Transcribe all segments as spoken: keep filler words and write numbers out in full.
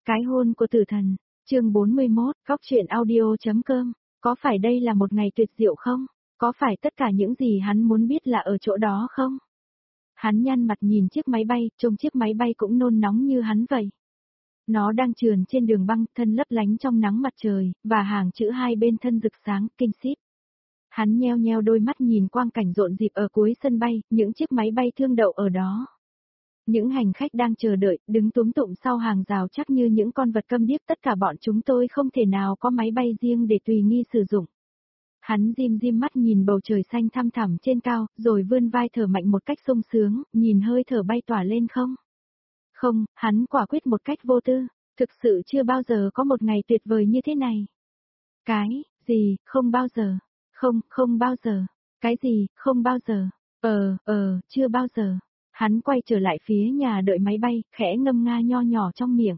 Cái hôn của tử thần, chương bốn mươi mốt, góc truyện audio.com, có phải đây là một ngày tuyệt diệu không? Có phải tất cả những gì hắn muốn biết là ở chỗ đó không? Hắn nhăn mặt nhìn chiếc máy bay, trông chiếc máy bay cũng nôn nóng như hắn vậy. Nó đang trườn trên đường băng, thân lấp lánh trong nắng mặt trời, và hàng chữ hai bên thân rực sáng, kinh xít. Hắn nheo nheo đôi mắt nhìn quang cảnh rộn rịp ở cuối sân bay, những chiếc máy bay thương đậu ở đó. Những hành khách đang chờ đợi, đứng túm tụm sau hàng rào chắc như những con vật câm điếc, tất cả bọn chúng tôi không thể nào có máy bay riêng để tùy nghi sử dụng. Hắn rim rim mắt nhìn bầu trời xanh thăm thẳm trên cao, rồi vươn vai thở mạnh một cách sung sướng, nhìn hơi thở bay tỏa lên không. Không, hắn quả quyết một cách vô tư, thực sự chưa bao giờ có một ngày tuyệt vời như thế này. Cái, gì, không bao giờ, không, không bao giờ, cái gì, không bao giờ, ờ, ờ, chưa bao giờ. Hắn quay trở lại phía nhà đợi máy bay, khẽ ngâm nga nho nhỏ trong miệng.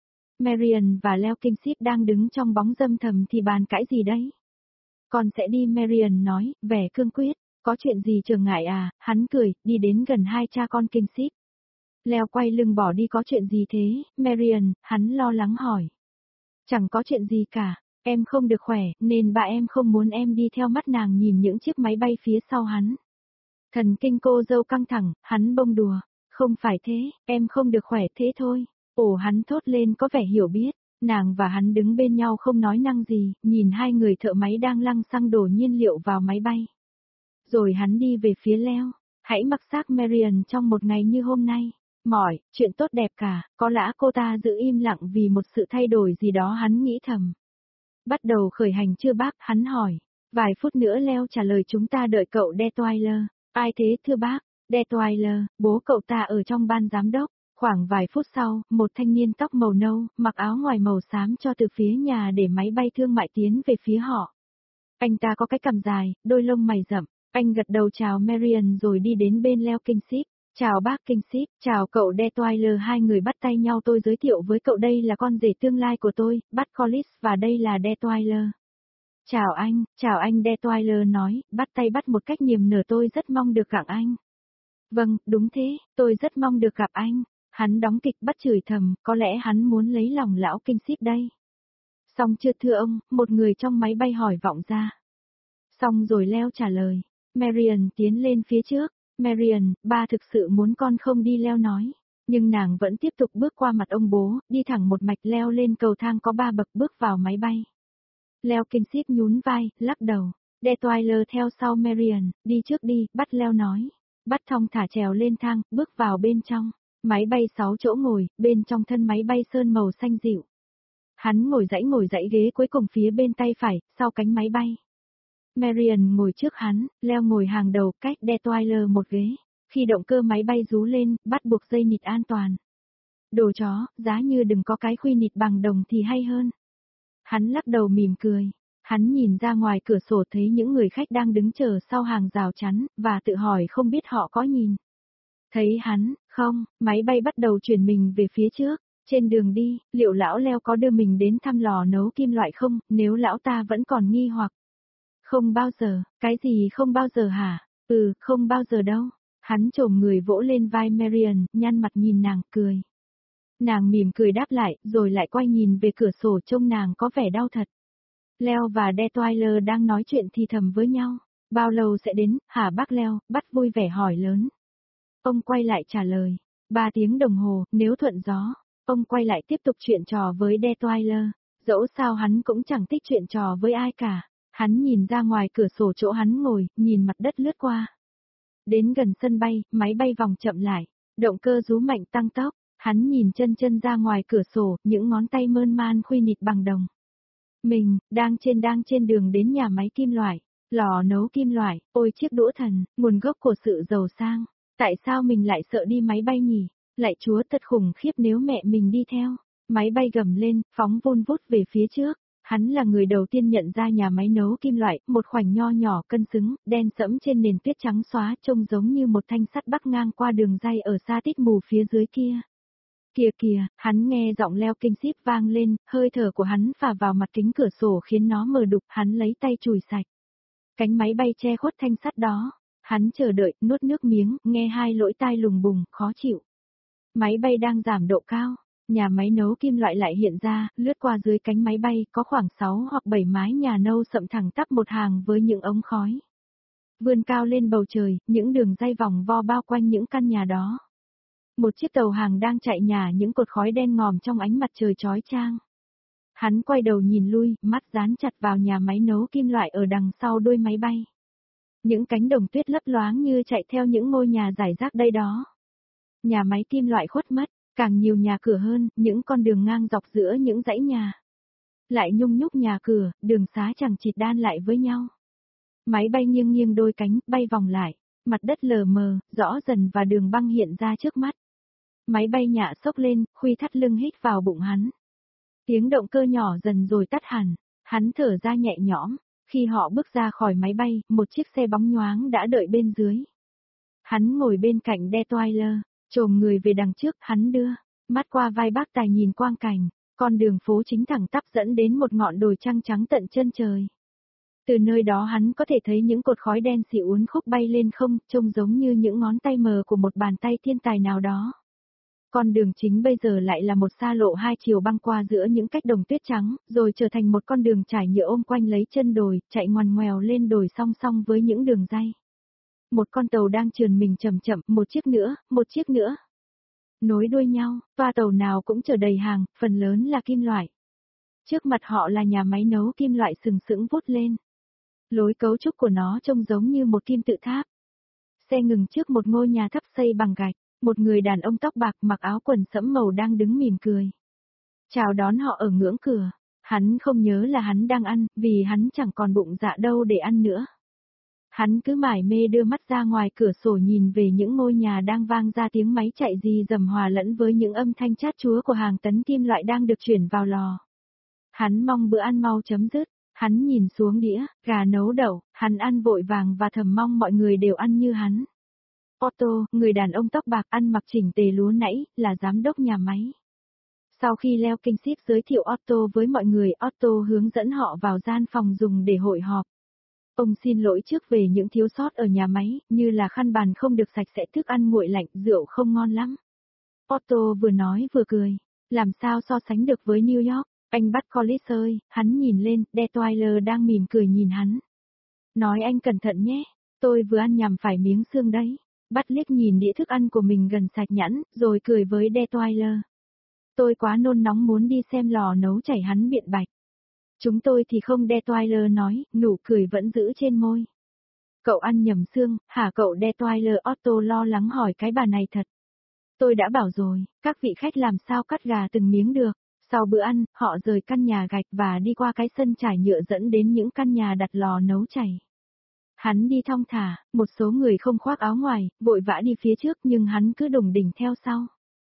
Marian và Leo Kingship đang đứng trong bóng râm thầm thì bàn cãi gì đấy? Con sẽ đi, Marian nói, vẻ cương quyết. Có chuyện gì trở ngại à? Hắn cười, đi đến gần hai cha con Kingship. Leo quay lưng bỏ đi. Có chuyện gì thế, Marian? Hắn lo lắng hỏi. Chẳng có chuyện gì cả, em không được khỏe, nên bà em không muốn em đi theo. Mắt nàng nhìn những chiếc máy bay phía sau hắn. Thần kinh cô dâu căng thẳng, hắn bông đùa. Không phải thế, em không được khỏe thế thôi. Ồ, hắn thốt lên có vẻ hiểu biết. Nàng và hắn đứng bên nhau không nói năng gì, nhìn hai người thợ máy đang lăng xăng đổ nhiên liệu vào máy bay. Rồi hắn đi về phía Leo. Hãy mặc xác Marian trong một ngày như hôm nay. Mỏi, chuyện tốt đẹp cả, có lẽ cô ta giữ im lặng vì một sự thay đổi gì đó, hắn nghĩ thầm. Bắt đầu khởi hành chưa bác? Hắn hỏi. Vài phút nữa, Leo trả lời, chúng ta đợi cậu Detweiler. Ai thế thưa bác? Detweiler, bố cậu ta ở trong ban giám đốc. Khoảng vài phút sau, một thanh niên tóc màu nâu, mặc áo ngoài màu xám cho từ phía nhà để máy bay thương mại tiến về phía họ. Anh ta có cái cằm dài, đôi lông mày rậm. Anh gật đầu chào Marian rồi đi đến bên Leo Kingship. Chào bác Kingship, chào cậu Detweiler. Hai người bắt tay nhau. Tôi giới thiệu với cậu, đây là con rể tương lai của tôi, Bud Collins, và đây là Detweiler. Chào anh, chào anh, Detweiler nói, bắt tay bắt một cách niềm nở. Tôi rất mong được gặp anh. Vâng, đúng thế, tôi rất mong được gặp anh. Hắn đóng kịch bắt chửi thầm, có lẽ hắn muốn lấy lòng lão Kingship đây. Xong chưa thưa ông? Một người trong máy bay hỏi vọng ra. Xong rồi, Leo trả lời. Marian tiến lên phía trước. Marian, ba thực sự muốn con không đi, Leo nói. Nhưng nàng vẫn tiếp tục bước qua mặt ông bố, đi thẳng một mạch leo lên cầu thang có ba bậc bước vào máy bay. Leo Kingship nhún vai, lắc đầu. Detweiler theo sau Marian, đi trước đi, bắt Leo nói. Bắt thong thả trèo lên thang, bước vào bên trong. Máy bay sáu chỗ ngồi, bên trong thân máy bay sơn màu xanh dịu. Hắn ngồi dãy ngồi dãy ghế cuối cùng phía bên tay phải, sau cánh máy bay. Marian ngồi trước hắn, Leo ngồi hàng đầu, cách Detweiler một ghế. Khi động cơ máy bay rú lên, bắt buộc dây nịt an toàn. Đồ chó, giá như đừng có cái khuy nịt bằng đồng thì hay hơn. Hắn lắc đầu mỉm cười. Hắn nhìn ra ngoài cửa sổ thấy những người khách đang đứng chờ sau hàng rào chắn, và tự hỏi không biết họ có nhìn thấy hắn không. Máy bay bắt đầu chuyển mình về phía trước. Trên đường đi, liệu lão Leo có đưa mình đến thăm lò nấu kim loại không, nếu lão ta vẫn còn nghi hoặc. Không bao giờ. Cái gì không bao giờ hả? Ừ, không bao giờ đâu. Hắn chồm người vỗ lên vai Marian, nhăn mặt nhìn nàng, cười. Nàng mỉm cười đáp lại, rồi lại quay nhìn về cửa sổ, trông nàng có vẻ đau thật. Leo và Detweiler đang nói chuyện thì thầm với nhau. Bao lâu sẽ đến, hả bác Leo? Bắt vui vẻ hỏi lớn. Ông quay lại trả lời. Ba tiếng đồng hồ, nếu thuận gió. Ông quay lại tiếp tục chuyện trò với Detweiler. Dẫu sao hắn cũng chẳng thích chuyện trò với ai cả. Hắn nhìn ra ngoài cửa sổ chỗ hắn ngồi, nhìn mặt đất lướt qua. Đến gần sân bay, máy bay vòng chậm lại. Động cơ rú mạnh tăng tốc. Hắn nhìn chân chân ra ngoài cửa sổ, những ngón tay mơn man khuy nịt bằng đồng. Mình, đang trên đang trên đường đến nhà máy kim loại. Lò nấu kim loại, ôi chiếc đũa thần, nguồn gốc của sự giàu sang. Tại sao mình lại sợ đi máy bay nhỉ? Lạy Chúa, thật khủng khiếp nếu mẹ mình đi theo. Máy bay gầm lên, phóng vun vút về phía trước. Hắn là người đầu tiên nhận ra nhà máy nấu kim loại, một khoảnh nho nhỏ cân xứng, đen sẫm trên nền tuyết trắng xóa, trông giống như một thanh sắt bắc ngang qua đường ray ở xa tít mù phía dưới kia. Kìa kìa, hắn nghe giọng Leo Kingship vang lên, hơi thở của hắn phả vào mặt kính cửa sổ khiến nó mờ đục, hắn lấy tay chùi sạch. Cánh máy bay che khuất thanh sắt đó. Hắn chờ đợi, nuốt nước miếng, nghe hai lỗ tai lùng bùng, khó chịu. Máy bay đang giảm độ cao. Nhà máy nấu kim loại lại hiện ra, lướt qua dưới cánh máy bay, có khoảng sáu hoặc bảy mái nhà nâu sậm thẳng tắp một hàng với những ống khói. Vươn cao lên bầu trời, những đường dây vòng vo bao quanh những căn nhà đó. Một chiếc tàu hàng đang chạy nhả những cột khói đen ngòm trong ánh mặt trời chói chang. Hắn quay đầu nhìn lui, mắt dán chặt vào nhà máy nấu kim loại ở đằng sau đuôi máy bay. Những cánh đồng tuyết lấp loáng như chạy theo những ngôi nhà rải rác đây đó. Nhà máy kim loại khuất mất, càng nhiều nhà cửa hơn, những con đường ngang dọc giữa những dãy nhà. Lại nhung nhúc nhà cửa, đường xá chẳng chịt đan lại với nhau. Máy bay nghiêng nghiêng đôi cánh, bay vòng lại, mặt đất lờ mờ, rõ dần và đường băng hiện ra trước mắt. Máy bay nhả sốc lên, khuy thắt lưng hít vào bụng hắn. Tiếng động cơ nhỏ dần rồi tắt hẳn, hắn thở ra nhẹ nhõm, khi họ bước ra khỏi máy bay, một chiếc xe bóng nhoáng đã đợi bên dưới. Hắn ngồi bên cạnh Detweiler, chồm người về đằng trước, hắn đưa mắt qua vai bác tài nhìn quang cảnh, con đường phố chính thẳng tắp dẫn đến một ngọn đồi trăng trắng tận chân trời. Từ nơi đó hắn có thể thấy những cột khói đen xì uốn khúc bay lên không, trông giống như những ngón tay mờ của một bàn tay thiên tài nào đó. Con đường chính bây giờ lại là một xa lộ hai chiều băng qua giữa những cách đồng tuyết trắng, rồi trở thành một con đường trải nhựa ôm quanh lấy chân đồi, chạy ngoằn ngoèo lên đồi song song với những đường ray. Một con tàu đang trườn mình chậm chậm, một chiếc nữa, một chiếc nữa. Nối đuôi nhau, toa tàu nào cũng chở đầy hàng, phần lớn là kim loại. Trước mặt họ là nhà máy nấu kim loại sừng sững vút lên. Lối cấu trúc của nó trông giống như một kim tự tháp. Xe ngừng trước một ngôi nhà thấp xây bằng gạch, một người đàn ông tóc bạc mặc áo quần sẫm màu đang đứng mỉm cười. Chào đón họ ở ngưỡng cửa, hắn không nhớ là hắn đang ăn, vì hắn chẳng còn bụng dạ đâu để ăn nữa. Hắn cứ mải mê đưa mắt ra ngoài cửa sổ nhìn về những ngôi nhà đang vang ra tiếng máy chạy rì rầm hòa lẫn với những âm thanh chát chúa của hàng tấn kim loại đang được chuyển vào lò. Hắn mong bữa ăn mau chấm dứt, hắn nhìn xuống đĩa, gà nấu đậu, hắn ăn vội vàng và thầm mong mọi người đều ăn như hắn. Otto, người đàn ông tóc bạc ăn mặc chỉnh tề lúa nãy, là giám đốc nhà máy. Sau khi Leo Kinh Ship giới thiệu Otto với mọi người, Otto hướng dẫn họ vào gian phòng dùng để hội họp. Ông xin lỗi trước về những thiếu sót ở nhà máy, như là khăn bàn không được sạch sẽ, thức ăn nguội lạnh, rượu không ngon lắm. Otto vừa nói vừa cười, làm sao so sánh được với New York, anh bắt Collis ơi, hắn nhìn lên, Detweiler đang mỉm cười nhìn hắn. Nói anh cẩn thận nhé, tôi vừa ăn nhằm phải miếng xương đấy. Bắt liếc nhìn đĩa thức ăn của mình gần sạch nhẵn, rồi cười với Detweiler. Tôi quá nôn nóng muốn đi xem lò nấu chảy, hắn biện bạch. Chúng tôi thì không, Detweiler nói, nụ cười vẫn giữ trên môi. Cậu ăn nhầm xương, hả cậu? Detweiler. Otto lo lắng hỏi, cái bà này thật. Tôi đã bảo rồi, các vị khách làm sao cắt gà từng miếng được. Sau bữa ăn, họ rời căn nhà gạch và đi qua cái sân trải nhựa dẫn đến những căn nhà đặt lò nấu chảy. Hắn đi thong thả, một số người không khoác áo ngoài, vội vã đi phía trước nhưng hắn cứ đùng đỉnh theo sau.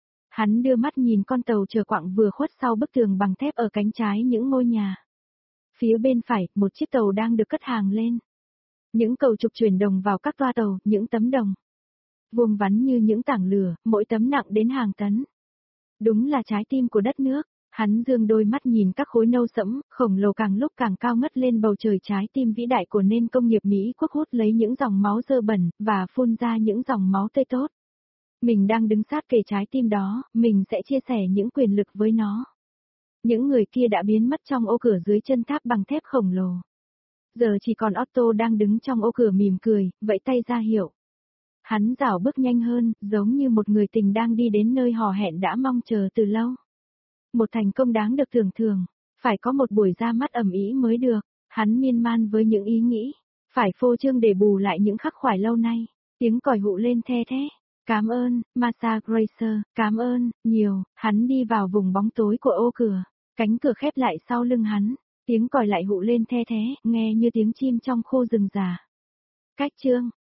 Hắn đưa mắt nhìn con tàu chờ quặng vừa khuất sau bức tường bằng thép ở cánh trái những ngôi nhà. Phía bên phải, một chiếc tàu đang được cất hàng lên. Những cầu trục chuyển đồng vào các toa tàu, những tấm đồng vuông vắn như những tảng lửa, mỗi tấm nặng đến hàng tấn. Đúng là trái tim của đất nước. Hắn dương đôi mắt nhìn các khối nâu sẫm, khổng lồ càng lúc càng cao ngất lên bầu trời, trái tim vĩ đại của nền công nghiệp Mỹ quốc hút lấy những dòng máu dơ bẩn, và phun ra những dòng máu tươi tốt. Mình đang đứng sát kề trái tim đó, mình sẽ chia sẻ những quyền lực với nó. Những người kia đã biến mất trong ô cửa dưới chân tháp bằng thép khổng lồ. Giờ chỉ còn Otto đang đứng trong ô cửa mỉm cười, vẫy tay ra hiệu. Hắn rảo bước nhanh hơn, giống như một người tình đang đi đến nơi hò hẹn đã mong chờ từ lâu. Một thành công đáng được thưởng thường, phải có một buổi ra mắt ầm ĩ mới được. Hắn miên man với những ý nghĩ, phải phô trương để bù lại những khắc khoải lâu nay. Tiếng còi hụ lên the thé. Cảm ơn, Martha Gracer, cảm ơn, nhiều. Hắn đi vào vùng bóng tối của ô cửa, cánh cửa khép lại sau lưng hắn. Tiếng còi lại hụ lên the thé, nghe như tiếng chim trong khu rừng già. Cách chương